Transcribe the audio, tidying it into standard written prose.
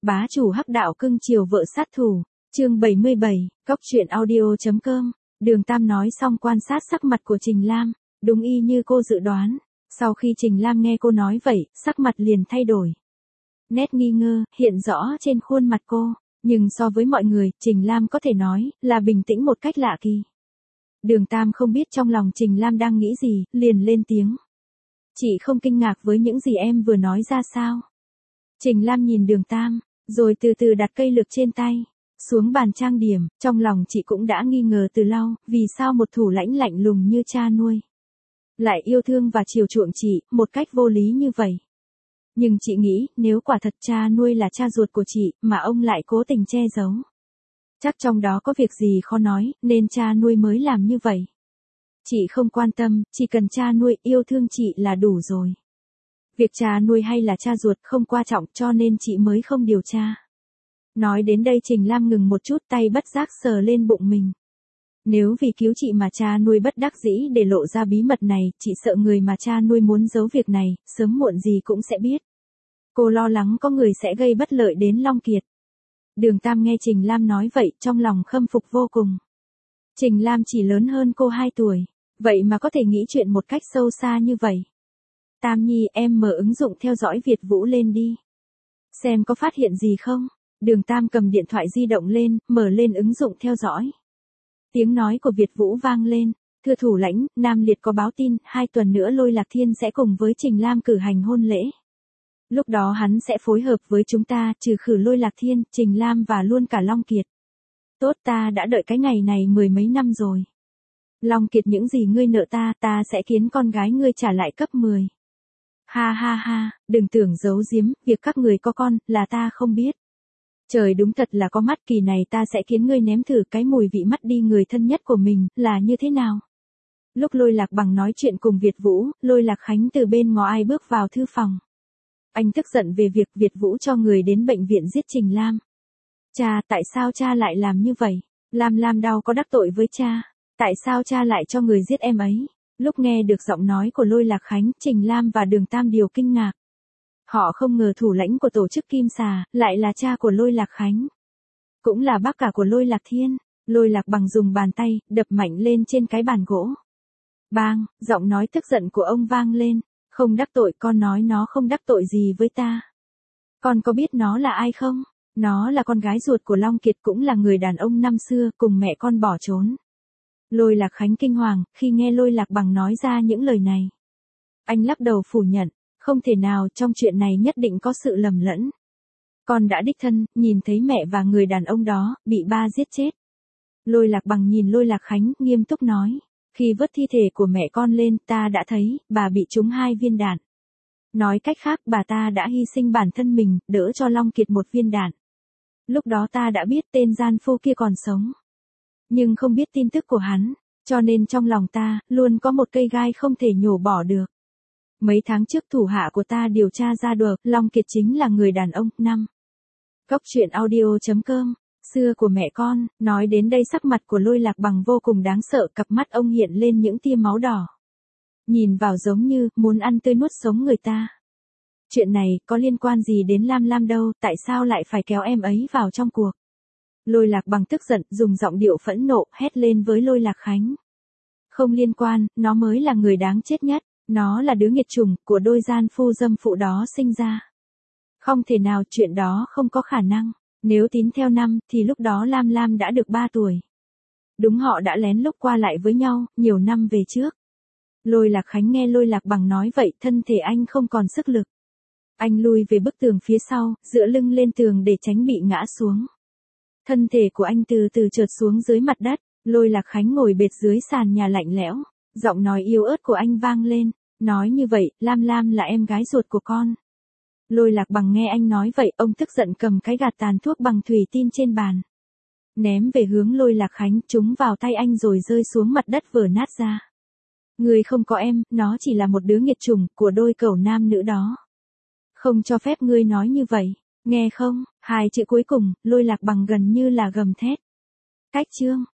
Bá chủ hắc đạo cưng chiều vợ sát thủ, chương 77, Cóc truyện audio.com. Đường Tam nói xong quan sát sắc mặt của Trình Lam, đúng y như cô dự đoán. Sau khi Trình Lam nghe cô nói vậy, sắc mặt liền thay đổi. Nét nghi ngờ hiện rõ trên khuôn mặt cô, nhưng so với mọi người, Trình Lam có thể nói là bình tĩnh một cách lạ kỳ. Đường Tam không biết trong lòng Trình Lam đang nghĩ gì, liền lên tiếng. Chị không kinh ngạc với những gì em vừa nói ra sao? Trình Lam nhìn Đường Tam, rồi từ từ đặt cây lược trên tay xuống bàn trang điểm, trong lòng chị cũng đã nghi ngờ từ lâu, vì sao một thủ lãnh lạnh lùng như cha nuôi lại yêu thương và chiều chuộng chị một cách vô lý như vậy. Nhưng chị nghĩ, nếu quả thật cha nuôi là cha ruột của chị, mà ông lại cố tình che giấu, chắc trong đó có việc gì khó nói, nên cha nuôi mới làm như vậy. Chị không quan tâm, chỉ cần cha nuôi yêu thương chị là đủ rồi. Việc cha nuôi hay là cha ruột không quan trọng, cho nên chị mới không điều tra. Nói đến đây Trình Lam ngừng một chút, tay bất giác sờ lên bụng mình. Nếu vì cứu chị mà cha nuôi bất đắc dĩ để lộ ra bí mật này, chị sợ người mà cha nuôi muốn giấu việc này, sớm muộn gì cũng sẽ biết. Cô lo lắng có người sẽ gây bất lợi đến Long Kiệt. Đường Tam nghe Trình Lam nói vậy, trong lòng khâm phục vô cùng. Trình Lam chỉ lớn hơn cô 2 tuổi, vậy mà có thể nghĩ chuyện một cách sâu xa như vậy. Tam Nhi, em mở ứng dụng theo dõi Việt Vũ lên đi. Xem có phát hiện gì không? Đường Tam cầm điện thoại di động lên, mở lên ứng dụng theo dõi. Tiếng nói của Việt Vũ vang lên. Thưa thủ lãnh, Nam Liệt có báo tin, 2 tuần nữa Lôi Lạc Thiên sẽ cùng với Trình Lam cử hành hôn lễ. Lúc đó hắn sẽ phối hợp với chúng ta, trừ khử Lôi Lạc Thiên, Trình Lam và luôn cả Long Kiệt. Tốt, ta đã đợi cái ngày này 10 mấy năm rồi. Long Kiệt, những gì ngươi nợ ta sẽ khiến con gái ngươi trả lại cấp 10. Ha ha ha, đừng tưởng giấu giếm, việc các người có con, là ta không biết. Trời đúng thật là có mắt, kỳ này ta sẽ khiến ngươi nếm thử cái mùi vị mất đi người thân nhất của mình, là như thế nào. Lúc Lôi Lạc Bằng nói chuyện cùng Việt Vũ, Lôi Lạc Khánh từ bên ngoài bước vào thư phòng. Anh tức giận về việc Việt Vũ cho người đến bệnh viện giết Trình Lam. Cha, tại sao cha lại làm như vậy? Lam đau có đắc tội với cha. Tại sao cha lại cho người giết em ấy? Lúc nghe được giọng nói của Lôi Lạc Khánh, Trình Lam và Đường Tam đều kinh ngạc. Họ không ngờ thủ lãnh của tổ chức Kim Xà lại là cha của Lôi Lạc Khánh, cũng là bác cả của Lôi Lạc Thiên. Lôi Lạc Bằng dùng bàn tay đập mạnh lên trên cái bàn gỗ. Bang, giọng nói tức giận của ông vang lên. Không đắc tội, con nói nó không đắc tội gì với ta. Con có biết nó là ai không? Nó là con gái ruột của Long Kiệt, cũng là người đàn ông năm xưa cùng mẹ con bỏ trốn. Lôi Lạc Khánh kinh hoàng khi nghe Lôi Lạc Bằng nói ra những lời này. Anh lắc đầu phủ nhận. Không thể nào, trong chuyện này nhất định có sự lầm lẫn. Con đã đích thân nhìn thấy mẹ và người đàn ông đó bị ba giết chết. Lôi Lạc Bằng nhìn Lôi Lạc Khánh, nghiêm túc nói. Khi vớt thi thể của mẹ con lên, ta đã thấy bà bị trúng 2 viên đạn. Nói cách khác, bà ta đã hy sinh bản thân mình, đỡ cho Long Kiệt 1 viên đạn. Lúc đó ta đã biết tên gian phu kia còn sống, nhưng không biết tin tức của hắn, cho nên trong lòng ta luôn có một cây gai không thể nhổ bỏ được. Mấy tháng trước thủ hạ của ta điều tra ra được, Long Kiệt chính là người đàn ông. 5. Cóc truyện audio.com. Xưa của mẹ con, nói đến đây sắc mặt của Lôi Lạc Bằng vô cùng đáng sợ, cặp mắt ông hiện lên những tia máu đỏ. Nhìn vào giống như muốn ăn tươi nuốt sống người ta. Chuyện này có liên quan gì đến Lam đâu, tại sao lại phải kéo em ấy vào trong cuộc? Lôi Lạc Bằng tức giận, dùng giọng điệu phẫn nộ, hét lên với Lôi Lạc Khánh. Không liên quan, nó mới là người đáng chết nhất. Nó là đứa nghiệt chủng của đôi gian phu dâm phụ đó sinh ra. Không thể nào, chuyện đó không có khả năng. Nếu tính theo năm, thì lúc đó Lam đã được 3 tuổi. Đúng, họ đã lén lút qua lại với nhau, nhiều năm về trước. Lôi Lạc Khánh nghe Lôi Lạc Bằng nói vậy, thân thể anh không còn sức lực. Anh lui về bức tường phía sau, dựa lưng lên tường để tránh bị ngã xuống. Thân thể của anh từ từ trượt xuống dưới mặt đất. Lôi Lạc Khánh ngồi bệt dưới sàn nhà lạnh lẽo. Giọng nói yếu ớt của anh vang lên. Nói như vậy, Lam là em gái ruột của con. Lôi Lạc Bằng nghe anh nói vậy, ông tức giận cầm cái gạt tàn thuốc bằng thủy tinh trên bàn, ném về hướng Lôi Lạc Khánh, trúng vào tay anh rồi rơi xuống mặt đất vỡ nát ra. Người không có em, nó chỉ là một đứa nghiệt chủng của đôi cẩu nam nữ đó. Không cho phép ngươi nói như vậy, nghe không? 2 chữ cuối cùng, Lôi Lạc Bằng gần như là gầm thét. Cách chương.